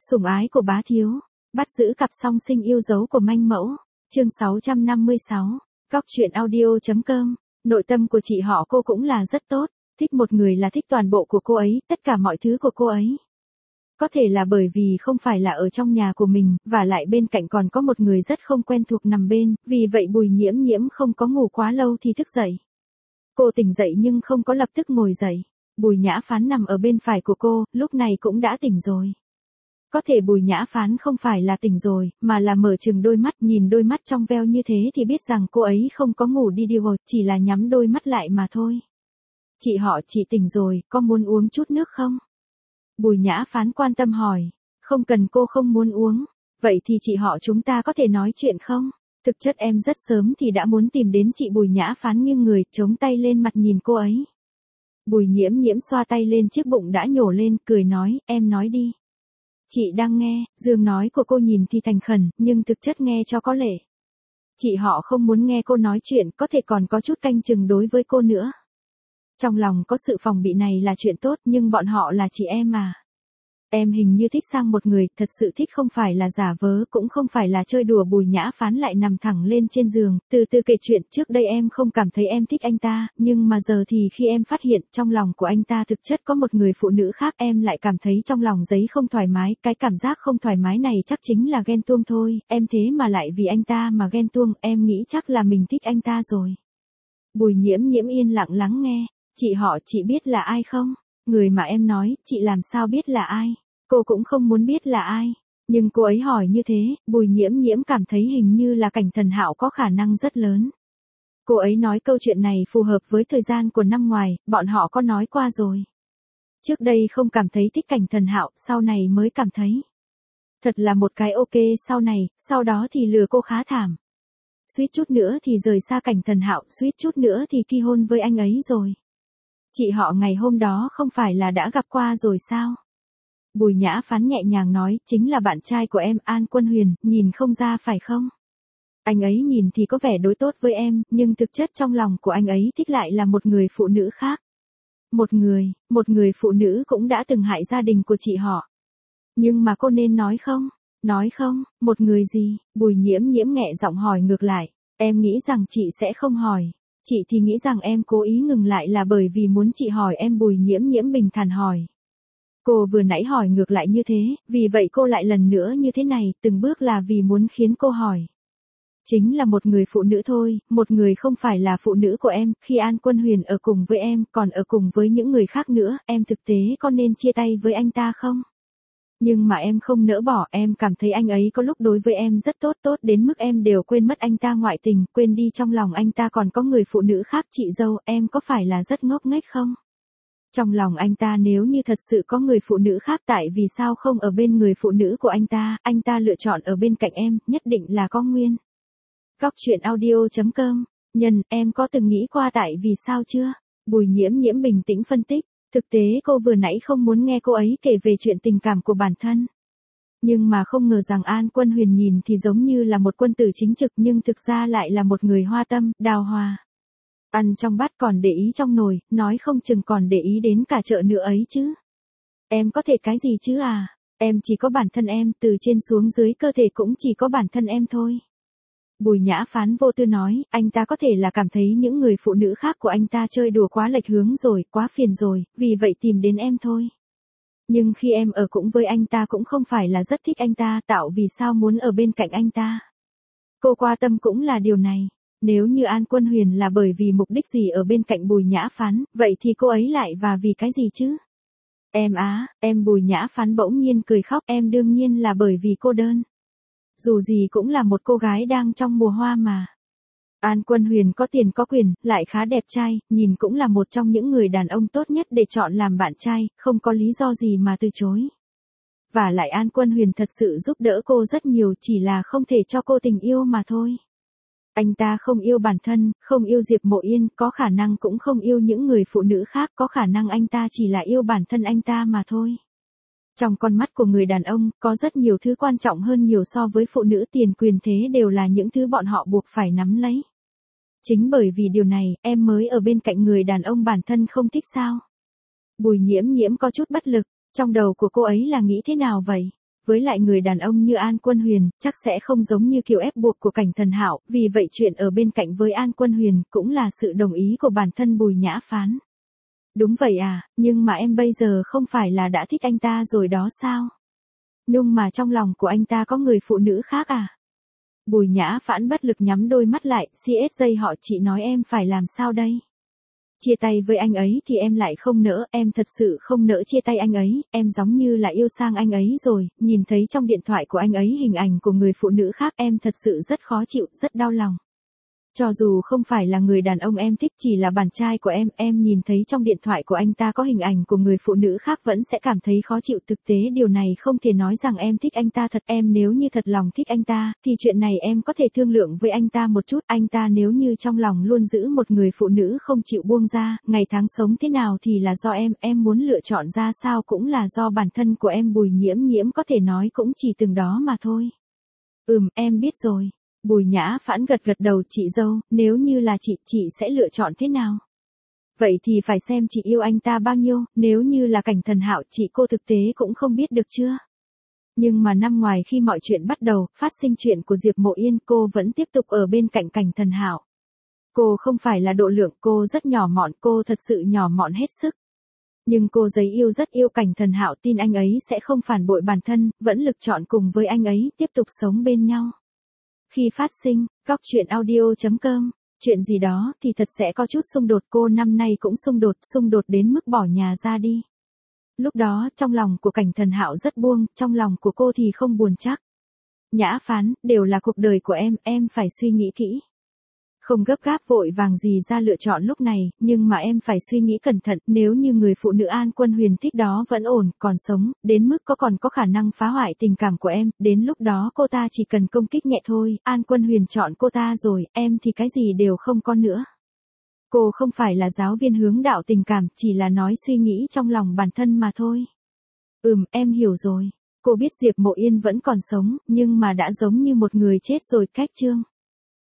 Sủng ái của bá thiếu, bắt giữ cặp song sinh yêu dấu của manh mẫu, chương 656, Góc truyện audio.com, nội tâm của chị họ cô cũng là rất tốt, thích một người là thích toàn bộ của cô ấy, tất cả mọi thứ của cô ấy. Có thể là bởi vì không phải là ở trong nhà của mình, và lại bên cạnh còn có một người rất không quen thuộc nằm bên, vì vậy Bùi Nhiễm Nhiễm không có ngủ quá lâu thì thức dậy. Cô tỉnh dậy nhưng không có lập tức ngồi dậy. Bùi Nhã Phán nằm ở bên phải của cô, lúc này cũng đã tỉnh rồi. Có thể Bùi Nhã Phán không phải là tỉnh rồi, mà là mở chừng đôi mắt, nhìn đôi mắt trong veo như thế thì biết rằng cô ấy không có ngủ đi điều, chỉ là nhắm đôi mắt lại mà thôi. Chị họ, chị tỉnh rồi, có muốn uống chút nước không? Bùi Nhã Phán quan tâm hỏi. Không cần, cô không muốn uống. Vậy thì chị họ chúng ta có thể nói chuyện không? Thực chất em rất sớm thì đã muốn tìm đến chị. Bùi Nhã Phán nghiêng người, chống tay lên mặt nhìn cô ấy. Bùi Nhiễm Nhiễm xoa tay lên chiếc bụng đã nhổ lên, cười nói, em nói đi. Chị đang nghe. Dương nói của cô nhìn thì thành khẩn, nhưng thực chất nghe cho có lệ. Chị họ không muốn nghe cô nói chuyện, có thể còn có chút canh chừng đối với cô nữa. Trong lòng có sự phòng bị này là chuyện tốt, nhưng bọn họ là chị em mà. Em hình như thích sang một người, thật sự thích, không phải là giả vớ, cũng không phải là chơi đùa. Bùi Nhã Phán lại nằm thẳng lên trên giường, từ từ kể chuyện. Trước đây em không cảm thấy em thích anh ta, nhưng mà giờ thì khi em phát hiện trong lòng của anh ta thực chất có một người phụ nữ khác, em lại cảm thấy trong lòng giấy không thoải mái. Cái cảm giác không thoải mái này chắc chính là ghen tuông thôi, em thế mà lại vì anh ta mà ghen tuông, em nghĩ chắc là mình thích anh ta rồi. Bùi Nhiễm Nhiễm yên lặng lắng nghe. Chị họ, chị biết là ai không? Người mà em nói, chị làm sao biết là ai? Cô cũng không muốn biết là ai. Nhưng cô ấy hỏi như thế, Bùi Nhiễm Nhiễm cảm thấy hình như là Cảnh Thần Hạo có khả năng rất lớn. Cô ấy nói câu chuyện này phù hợp với thời gian của năm ngoài, bọn họ có nói qua rồi. Trước đây không cảm thấy thích Cảnh Thần Hạo, sau này mới cảm thấy. Thật là một cái ok sau này, sau đó thì lừa cô khá thảm. Suýt chút nữa thì rời xa Cảnh Thần Hạo, suýt chút nữa thì ki hôn với anh ấy rồi. Chị họ ngày hôm đó không phải là đã gặp qua rồi sao? Bùi Nhã Phán nhẹ nhàng nói, chính là bạn trai của em, An Quân Huyền, nhìn không ra phải không? Anh ấy nhìn thì có vẻ đối tốt với em, nhưng thực chất trong lòng của anh ấy thích lại là một người phụ nữ khác. Một người phụ nữ cũng đã từng hại gia đình của chị họ. Nhưng mà cô nên nói không? Nói không? Một người gì? Bùi Nhiễm Nhiễm nhẹ giọng hỏi ngược lại. Em nghĩ rằng chị sẽ không hỏi. Chị thì nghĩ rằng em cố ý ngừng lại là bởi vì muốn chị hỏi em. Bùi Nhiễm Nhiễm bình thản hỏi. Cô vừa nãy hỏi ngược lại như thế, vì vậy cô lại lần nữa như thế này, từng bước là vì muốn khiến cô hỏi. Chính là một người phụ nữ thôi, một người không phải là phụ nữ của em, khi An Quân Huyền ở cùng với em, còn ở cùng với những người khác nữa, em thực tế có nên chia tay với anh ta không? Nhưng mà em không nỡ bỏ, em cảm thấy anh ấy có lúc đối với em rất tốt, tốt đến mức em đều quên mất anh ta ngoại tình, quên đi trong lòng anh ta còn có người phụ nữ khác. Chị dâu, em có phải là rất ngốc nghếch không? Trong lòng anh ta nếu như thật sự có người phụ nữ khác, tại vì sao không ở bên người phụ nữ của anh ta lựa chọn ở bên cạnh em, nhất định là có nguyên. Góc truyện audio.com, Nhân, em có từng nghĩ qua tại vì sao chưa? Bùi Nhiễm Nhiễm bình tĩnh phân tích, thực tế cô vừa nãy không muốn nghe cô ấy kể về chuyện tình cảm của bản thân. Nhưng mà không ngờ rằng An Quân Huyền nhìn thì giống như là một quân tử chính trực, nhưng thực ra lại là một người hoa tâm, đào hoa. Ăn trong bát còn để ý trong nồi, nói không chừng còn để ý đến cả chợ nữa ấy chứ. Em có thể cái gì chứ à? Em chỉ có bản thân em, từ trên xuống dưới cơ thể cũng chỉ có bản thân em thôi. Bùi Nhã Phán vô tư nói, anh ta có thể là cảm thấy những người phụ nữ khác của anh ta chơi đùa quá lệch hướng rồi, quá phiền rồi, vì vậy tìm đến em thôi. Nhưng khi em ở cũng với anh ta cũng không phải là rất thích anh ta, tạo vì sao muốn ở bên cạnh anh ta. Cô quan tâm cũng là điều này. Nếu như An Quân Huyền là bởi vì mục đích gì ở bên cạnh Bùi Nhã Phán, vậy thì cô ấy lại và vì cái gì chứ? Em Bùi Nhã Phán bỗng nhiên cười khóc, em đương nhiên là bởi vì cô đơn. Dù gì cũng là một cô gái đang trong mùa hoa mà. An Quân Huyền có tiền có quyền, lại khá đẹp trai, nhìn cũng là một trong những người đàn ông tốt nhất để chọn làm bạn trai, không có lý do gì mà từ chối. Và lại An Quân Huyền thật sự giúp đỡ cô rất nhiều, chỉ là không thể cho cô tình yêu mà thôi. Anh ta không yêu bản thân, không yêu Diệp Mộ Yên, có khả năng cũng không yêu những người phụ nữ khác, có khả năng anh ta chỉ là yêu bản thân anh ta mà thôi. Trong con mắt của người đàn ông, có rất nhiều thứ quan trọng hơn nhiều so với phụ nữ, tiền quyền thế đều là những thứ bọn họ buộc phải nắm lấy. Chính bởi vì điều này, em mới ở bên cạnh người đàn ông bản thân không thích sao? Bùi Nhiễm Nhiễm có chút bất lực, trong đầu của cô ấy là nghĩ thế nào vậy? Với lại người đàn ông như An Quân Huyền, chắc sẽ không giống như kiểu ép buộc của Cảnh Thần Hạo, vì vậy chuyện ở bên cạnh với An Quân Huyền cũng là sự đồng ý của bản thân Bùi Nhã Phán. Đúng vậy à, nhưng mà em bây giờ không phải là đã thích anh ta rồi đó sao? Nhưng mà trong lòng của anh ta có người phụ nữ khác à? Bùi Nhã Phán bất lực nhắm đôi mắt lại, CSJ họ chị nói em phải làm sao đây? Chia tay với anh ấy thì em lại không nỡ, em thật sự không nỡ chia tay anh ấy, em giống như là yêu sang anh ấy rồi, nhìn thấy trong điện thoại của anh ấy hình ảnh của người phụ nữ khác em thật sự rất khó chịu, rất đau lòng. Cho dù không phải là người đàn ông em thích chỉ là bạn trai của em nhìn thấy trong điện thoại của anh ta có hình ảnh của người phụ nữ khác vẫn sẽ cảm thấy khó chịu. Thực tế điều này không thể nói rằng em thích anh ta thật, em nếu như thật lòng thích anh ta, thì chuyện này em có thể thương lượng với anh ta một chút. Anh ta nếu như trong lòng luôn giữ một người phụ nữ không chịu buông ra, ngày tháng sống thế nào thì là do em muốn lựa chọn ra sao cũng là do bản thân của em. Bùi Nhiễm Nhiễm có thể nói cũng chỉ từng đó mà thôi. Em biết rồi. Bùi Nhã Phán gật gật đầu. Chị dâu, nếu như là chị sẽ lựa chọn thế nào? Vậy thì phải xem chị yêu anh ta bao nhiêu, nếu như là Cảnh Thần Hạo chị cô thực tế cũng không biết được chưa? Nhưng mà năm ngoài khi mọi chuyện bắt đầu, phát sinh chuyện của Diệp Mộ Yên, cô vẫn tiếp tục ở bên cạnh Cảnh Thần Hạo. Cô không phải là độ lượng, cô rất nhỏ mọn, cô thật sự nhỏ mọn hết sức. Nhưng cô giấy yêu rất yêu Cảnh Thần Hạo, tin anh ấy sẽ không phản bội bản thân, vẫn lực chọn cùng với anh ấy, tiếp tục sống bên nhau. Khi phát sinh, góc truyện audio.com, chuyện gì đó thì thật sẽ có chút xung đột, cô năm nay cũng xung đột đến mức bỏ nhà ra đi. Lúc đó, trong lòng của Cảnh Thần Hạo rất buông, trong lòng của cô thì không buồn chắc. Nhã Phán, đều là cuộc đời của em phải suy nghĩ kỹ. Không gấp gáp vội vàng gì ra lựa chọn lúc này, nhưng mà em phải suy nghĩ cẩn thận, nếu như người phụ nữ An Quân Huyền thích đó vẫn ổn, còn sống, đến mức còn có khả năng phá hoại tình cảm của em, đến lúc đó cô ta chỉ cần công kích nhẹ thôi, An Quân Huyền chọn cô ta rồi, em thì cái gì đều không có nữa. Cô không phải là giáo viên hướng đạo tình cảm, chỉ là nói suy nghĩ trong lòng bản thân mà thôi. Em hiểu rồi. Cô biết Diệp Mộ Yên vẫn còn sống, nhưng mà đã giống như một người chết rồi. Cách chương